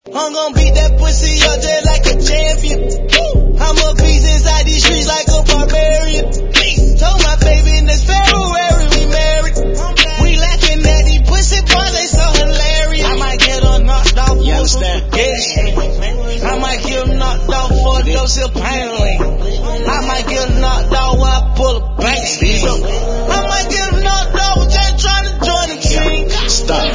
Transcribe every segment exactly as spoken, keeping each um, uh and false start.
I'm gon' beat that pussy up just like a champion. I'm a beast inside these streets like a barbarian. Told my baby in this February we married. We laughing at these pussy boys, they so hilarious. I might get her knocked off for some spaghetti. I might get her knocked off for a dose of pain. I might get her knocked off while I pull a bank scheme. I might get her knocked off just trying to join the team. Stop.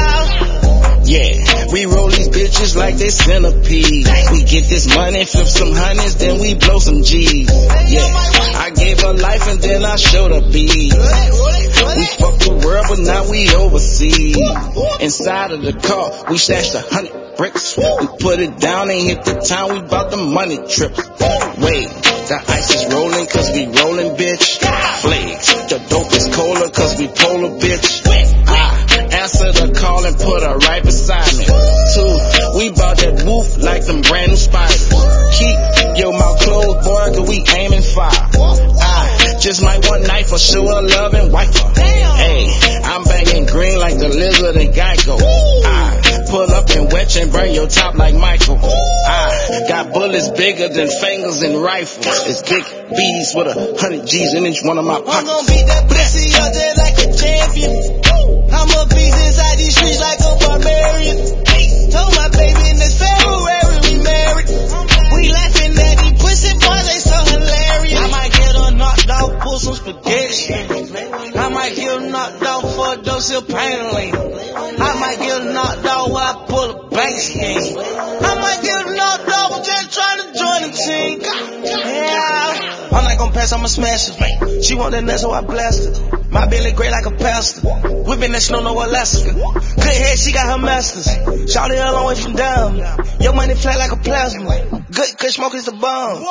Yeah, we roll these bitches like they centipedes. We get this money, flip some honeys, then we blow some G's. Yeah, I gave her life and then I showed her beads. We fucked the world, but now we overseas. Inside of the car, we stashed a hundred bricks. We put it down and hit the town, we bout the money trips. Wait, the ice is rolling cause we rolling, bitch. Flakes, the dope is colder cause we polar, bitch. I answer the call and put her right beside me. Two, we bout that woof like them brand new spiders. Keep your mouth closed, boy, cause we aiming fire. I just might want knife for show her love and wipe her. Hey, I'm banging green like the lizard and Geico. I pull up and wet and burn your top like Michael. I got bullets bigger than fingers and rifles. It's big B's with a hundred G's in each one of my pockets. I'm gon' beat that pussy up just like a champion. I'm a beast inside these streets like a barbarian. Told my baby in this February we married. We laughing at these pussy boys, they so hilarious. I might get her knocked off, pull some spaghetti. I might get her knocked off for a dose of pain. I might get her knocked off while I pull a bank scheme. I might get her knocked off just trying to join the team. Yeah. I'm not gon' pass, I'ma smash her. She want that nut, so I blast her. My belly gray like a pastor. Whipping that snow, no Alaska. Good head, she got her masters. Shawty a long way from down. Your money flat like a plasma. Good, good smoke is the bomb.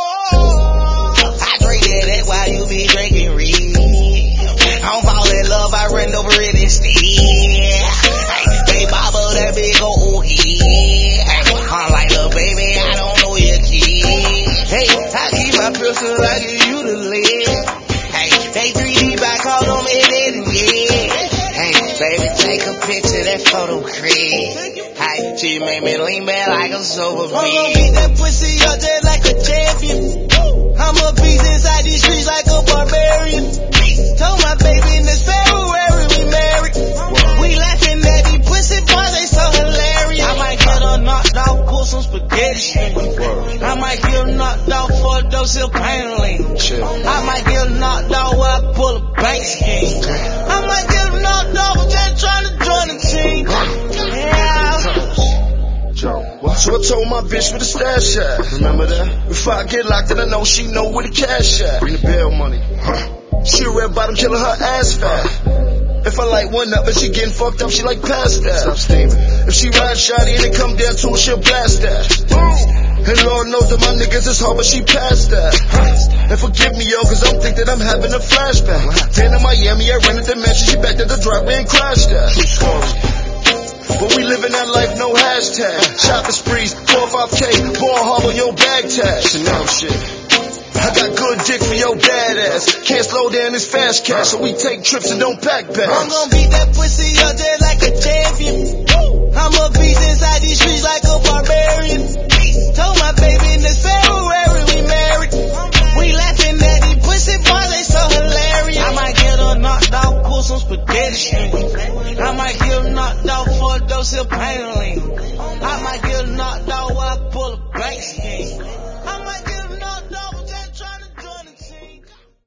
I drink that, that while you be drinking reed. I don't fall in love, I run over it instead. They bobble that big old head. I'm like, little baby, I don't know your kid. Hey, I keep my pistol, I give you the lead. Hey, they three D back all on me, they didn't get. Hey, baby, take a picture, that photo crib. Hey, she made me lean back like a sober beat. I'm gon' beat that pussy up just like a champion. I'm a beast inside these streets like a barbarian. Told my baby in this February we married. We laughing at these pussy boys, they so hilarious. I might get her knocked off, pull some spaghetti. I might get her knocked off for a dose of pain. I might get her knocked off while I pull a bank scheme. I might get her knocked off just trying to join the team. Yeah. So I told my bitch where the stash at. Remember that? If I get locked in, I know she know where the cash at. Bring the bail money. Huh. She a red bottom killing her ass fat. If I light one up and she getting fucked up, she like past that. Stop steaming. If she ride shotty and it come down to her, she'll blast that. And Lord knows that my niggas is hard, but she passed that. And forgive me, yo, cause I'm think that I'm having a flashback. Then in Miami, I rented the mansion, she backed at the driveway and crashed that. But we living that life, no hashtag. Shopping sprees, four five K, ball harbor, your bag tag. Chanel shit. I got good dick for your badass. Can't slow down this fast cash, so we take trips and don't pack bags. I'm gon' beat that pussy up just like a champion. I'm a beast inside these streets like